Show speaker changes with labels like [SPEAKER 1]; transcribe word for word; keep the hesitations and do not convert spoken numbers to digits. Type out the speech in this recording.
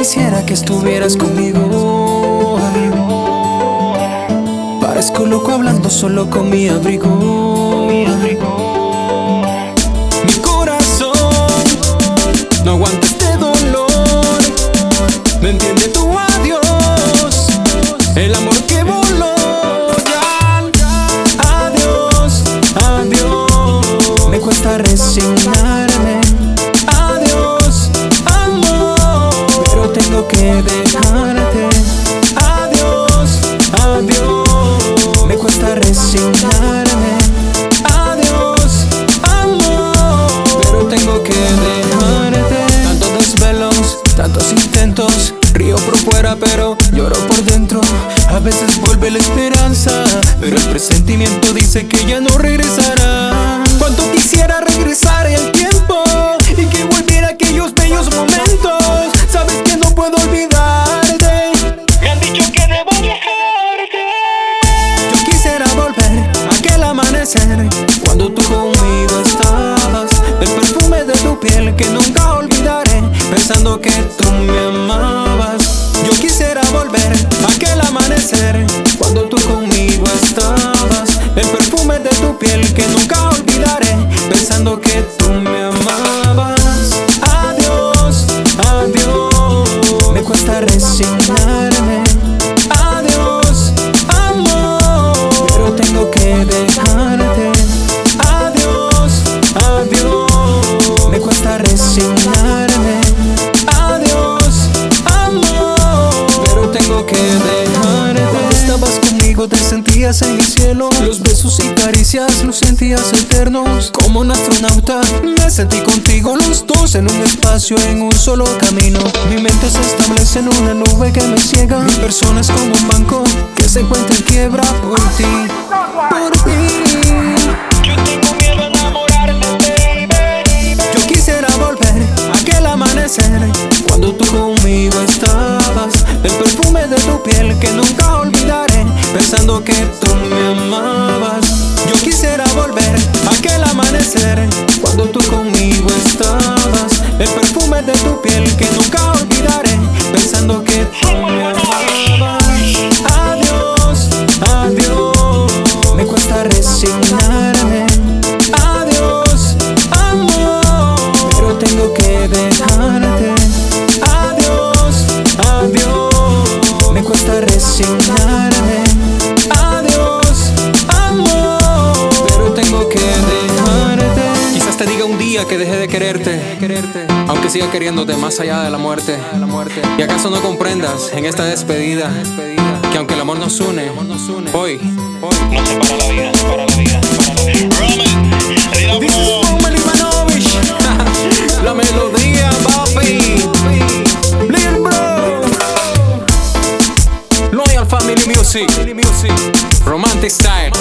[SPEAKER 1] quisiera que estuvieras conmigo. Parezco loco hablando solo con mi abrigo. Mi corazón no aguanta este dolor. No entiende tu adiós, el amor que voló. Ya, adiós, adiós. Me cuesta resignarme. Adiós, amor, pero tengo que dejarte. Adiós, adiós. Me cuesta resignarme. Adiós, amor, pero tengo que dejarte. Tantos desvelos, tantos intentos. Río por fuera pero lloro por dentro. A veces vuelve la esperanza, pero el presentimiento dice que ya no regresará. Cuánto quisiera regresar el tiempo y que volviera aquellos bellos momentos. Sabes que no puedo olvidarte.
[SPEAKER 2] Me han dicho que debo dejarte.
[SPEAKER 1] Yo quisiera volver a aquel amanecer cuando tú conmigo estabas. El perfume de tu piel que nunca olvidaré, pensando que tú me amabas. Yo quisiera volver a aquel amanecer cuando tú conmigo estabas. El perfume de tu piel que nunca olvidaré, pensando que tú me amabas. Adiós, adiós. Me cuesta resignarme. Adiós, amor, pero tengo que dejarte. Adiós, adiós. Me cuesta resignarme. Adiós, amor, pero tengo que dejarte. Cuando estabas conmigo te sentías en el cielo. Los besos y caricias los sentías eternos. Como un astronauta me sentí contigo, los dos en un espacio, en un solo camino. Mi mente se establece en una nube que me ciega. Mi persona es como un banco que se encuentra en quiebra por ti, por ti.
[SPEAKER 2] Yo tengo miedo a enamorarme, baby.
[SPEAKER 1] Yo quisiera volver a aquel amanecer cuando tú conmigo estabas. El perfume de tu piel que nunca olvidaré, pensando que tú me amabas. Yo quisiera volver a aquel amanecer cuando tú conmigo estabas. El perfume de tu piel que nunca olvidaré, pensando que tú me amabas. Adiós, adiós. Me cuesta resignarme. Adiós, amor, pero tengo que dejarte. Adiós, adiós. Me cuesta resignarme. Adiós, amor, pero tengo que dejarte. Quizás te diga un día que dejé de quererte, aunque siga queriéndote más allá de la muerte. ¿Y acaso no comprendas en esta despedida que aunque el amor nos une, hoy
[SPEAKER 2] No separa la vida, separa la vida, separa la vida. Roman, dilo,
[SPEAKER 1] This is
[SPEAKER 2] bro.
[SPEAKER 1] Roman Ivanovich. La melodía, papi. Lil Bro. Loyal Family Music. Romantic Style.